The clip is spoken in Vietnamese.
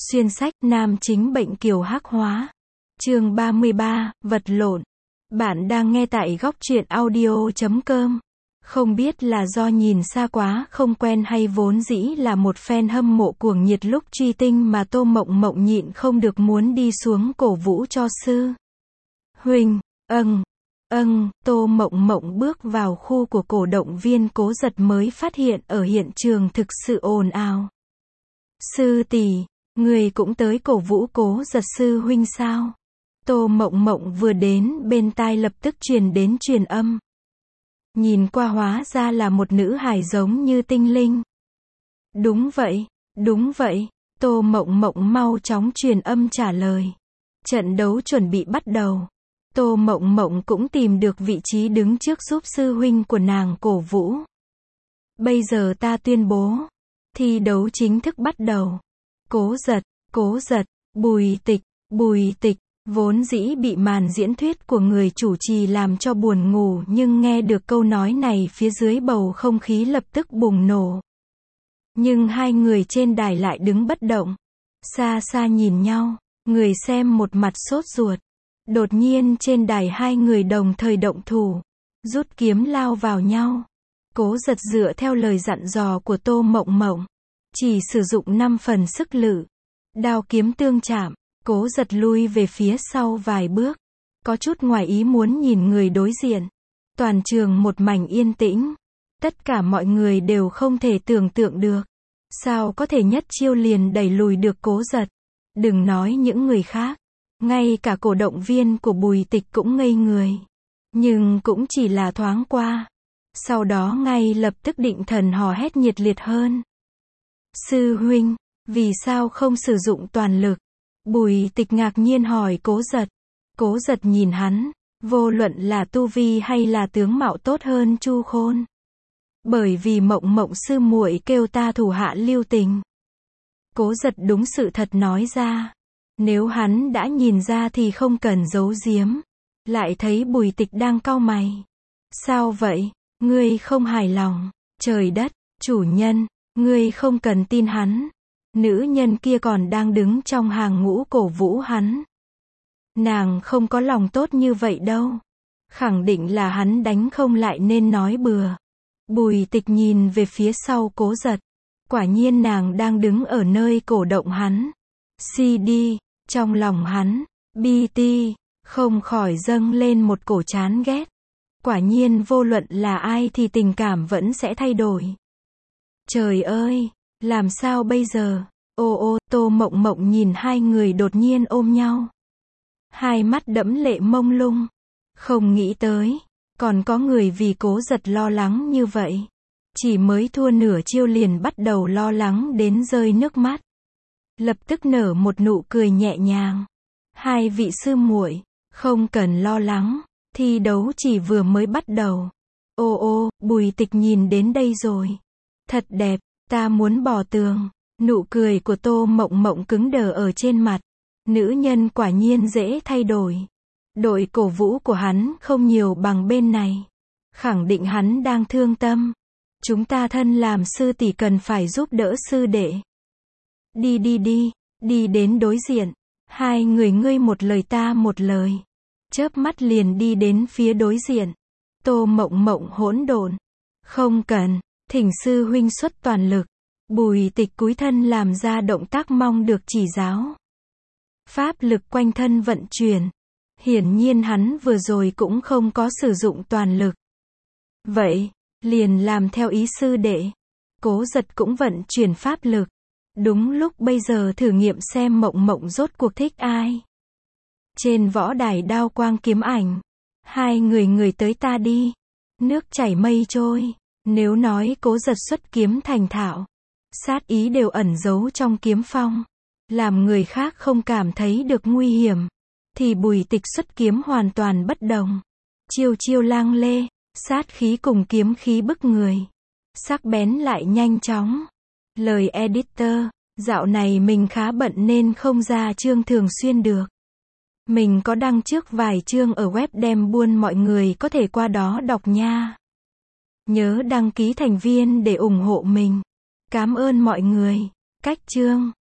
Xuyên sách, nam chính bệnh kiều hắc hóa. Chương 33, vật lộn. Bạn đang nghe tại góc truyện audio.com. Không biết là do nhìn xa quá không quen hay vốn dĩ là một fan hâm mộ cuồng nhiệt lúc truy tinh mà Tô Mộng Mộng nhịn không được muốn đi xuống cổ vũ cho sư huynh. Tô Mộng Mộng bước vào khu của cổ động viên Cố Giật mới phát hiện ở hiện trường thực sự ồn ào. Sư tỷ, người cũng tới cổ vũ Cố Giật sư huynh sao? Tô Mộng Mộng vừa đến, bên tai lập tức truyền đến truyền âm. Nhìn qua hóa ra là một nữ hài giống như tinh linh. Đúng vậy, Tô Mộng Mộng mau chóng truyền âm trả lời. Trận đấu chuẩn bị bắt đầu. Tô Mộng Mộng cũng tìm được vị trí đứng trước giúp sư huynh của nàng cổ vũ. Bây giờ ta tuyên bố, thi đấu chính thức bắt đầu. Cố Giật, Bùi Tịch, vốn dĩ bị màn diễn thuyết của người chủ trì làm cho buồn ngủ nhưng nghe được câu nói này phía dưới bầu không khí lập tức bùng nổ. Nhưng hai người trên đài lại đứng bất động, xa xa nhìn nhau, người xem một mặt sốt ruột. Đột nhiên trên đài hai người đồng thời động thủ, rút kiếm lao vào nhau. Cố Giật dựa theo lời dặn dò của Tô Mộng Mộng, chỉ sử dụng 5 phần sức lực. Đao kiếm tương chạm, Cố Giật lui về phía sau vài bước, có chút ngoài ý muốn nhìn người đối diện. Toàn trường một mảnh yên tĩnh, tất cả mọi người đều không thể tưởng tượng được, sao có thể nhất chiêu liền đẩy lùi được Cố Giật. Đừng nói những người khác, ngay cả cổ động viên của Bùi Tịch cũng ngây người. Nhưng cũng chỉ là thoáng qua, sau đó ngay lập tức định thần hò hét nhiệt liệt hơn. Sư huynh, vì sao không sử dụng toàn lực? Bùi Tịch ngạc nhiên hỏi Cố Giật. Cố Giật nhìn hắn, vô luận là tu vi hay là tướng mạo tốt hơn Chu Khôn. Bởi vì Mộng Mộng sư muội kêu ta thủ hạ lưu tình. Cố Giật đúng sự thật nói ra. Nếu hắn đã nhìn ra thì không cần giấu giếm. Lại thấy Bùi Tịch đang cau mày. Sao vậy? Ngươi không hài lòng? Trời đất, chủ nhân, ngươi không cần tin hắn. Nữ nhân kia còn đang đứng trong hàng ngũ cổ vũ hắn. Nàng không có lòng tốt như vậy đâu. Khẳng định là hắn đánh không lại nên nói bừa. Bùi Tịch nhìn về phía sau Cố Giật. Quả nhiên nàng đang đứng ở nơi cổ động hắn. CD, trong lòng hắn, BT, không khỏi dâng lên một cổ chán ghét. Quả nhiên vô luận là ai thì tình cảm vẫn sẽ thay đổi. Trời ơi, làm sao bây giờ? Tô Mộng Mộng nhìn hai người đột nhiên ôm nhau. Hai mắt đẫm lệ mông lung. Không nghĩ tới, còn có người vì Cố Giật lo lắng như vậy. Chỉ mới thua nửa chiêu liền bắt đầu lo lắng đến rơi nước mắt. Lập tức nở một nụ cười nhẹ nhàng. Hai vị sư muội, không cần lo lắng, thi đấu chỉ vừa mới bắt đầu. Bùi Tịch nhìn đến đây rồi. Thật đẹp, ta muốn bỏ tường. Nụ cười của Tô Mộng Mộng cứng đờ ở trên mặt. Nữ nhân quả nhiên dễ thay đổi. Đội cổ vũ của hắn không nhiều bằng bên này. Khẳng định hắn đang thương tâm. Chúng ta thân làm sư tỷ cần phải giúp đỡ sư đệ. Đi đến đối diện. Hai người ngươi một lời ta một lời. Chớp mắt liền đi đến phía đối diện. Tô Mộng Mộng hỗn độn. Không cần, thỉnh sư huynh xuất toàn lực. Bùi Tịch cúi thân làm ra động tác mong được chỉ giáo. Pháp lực quanh thân vận chuyển. Hiển nhiên hắn vừa rồi cũng không có sử dụng toàn lực. Vậy, liền làm theo ý sư đệ. Cố Giật cũng vận chuyển pháp lực. Đúng lúc bây giờ thử nghiệm xem Mộng Mộng rốt cuộc thích ai. Trên võ đài đao quang kiếm ảnh. Hai người tới ta đi. Nước chảy mây trôi. Nếu nói Cố Giật xuất kiếm thành thạo, sát ý đều ẩn giấu trong kiếm phong, làm người khác không cảm thấy được nguy hiểm, thì Bùi Tịch xuất kiếm hoàn toàn bất đồng. Chiêu lang lê, sát khí cùng kiếm khí bức người, sắc bén lại nhanh chóng. Lời editor, dạo này mình khá bận nên không ra chương thường xuyên được. Mình có đăng trước vài chương ở web đem buôn, mọi người có thể qua đó đọc nha. Nhớ đăng ký thành viên để ủng hộ mình. Cảm ơn mọi người. Cách chương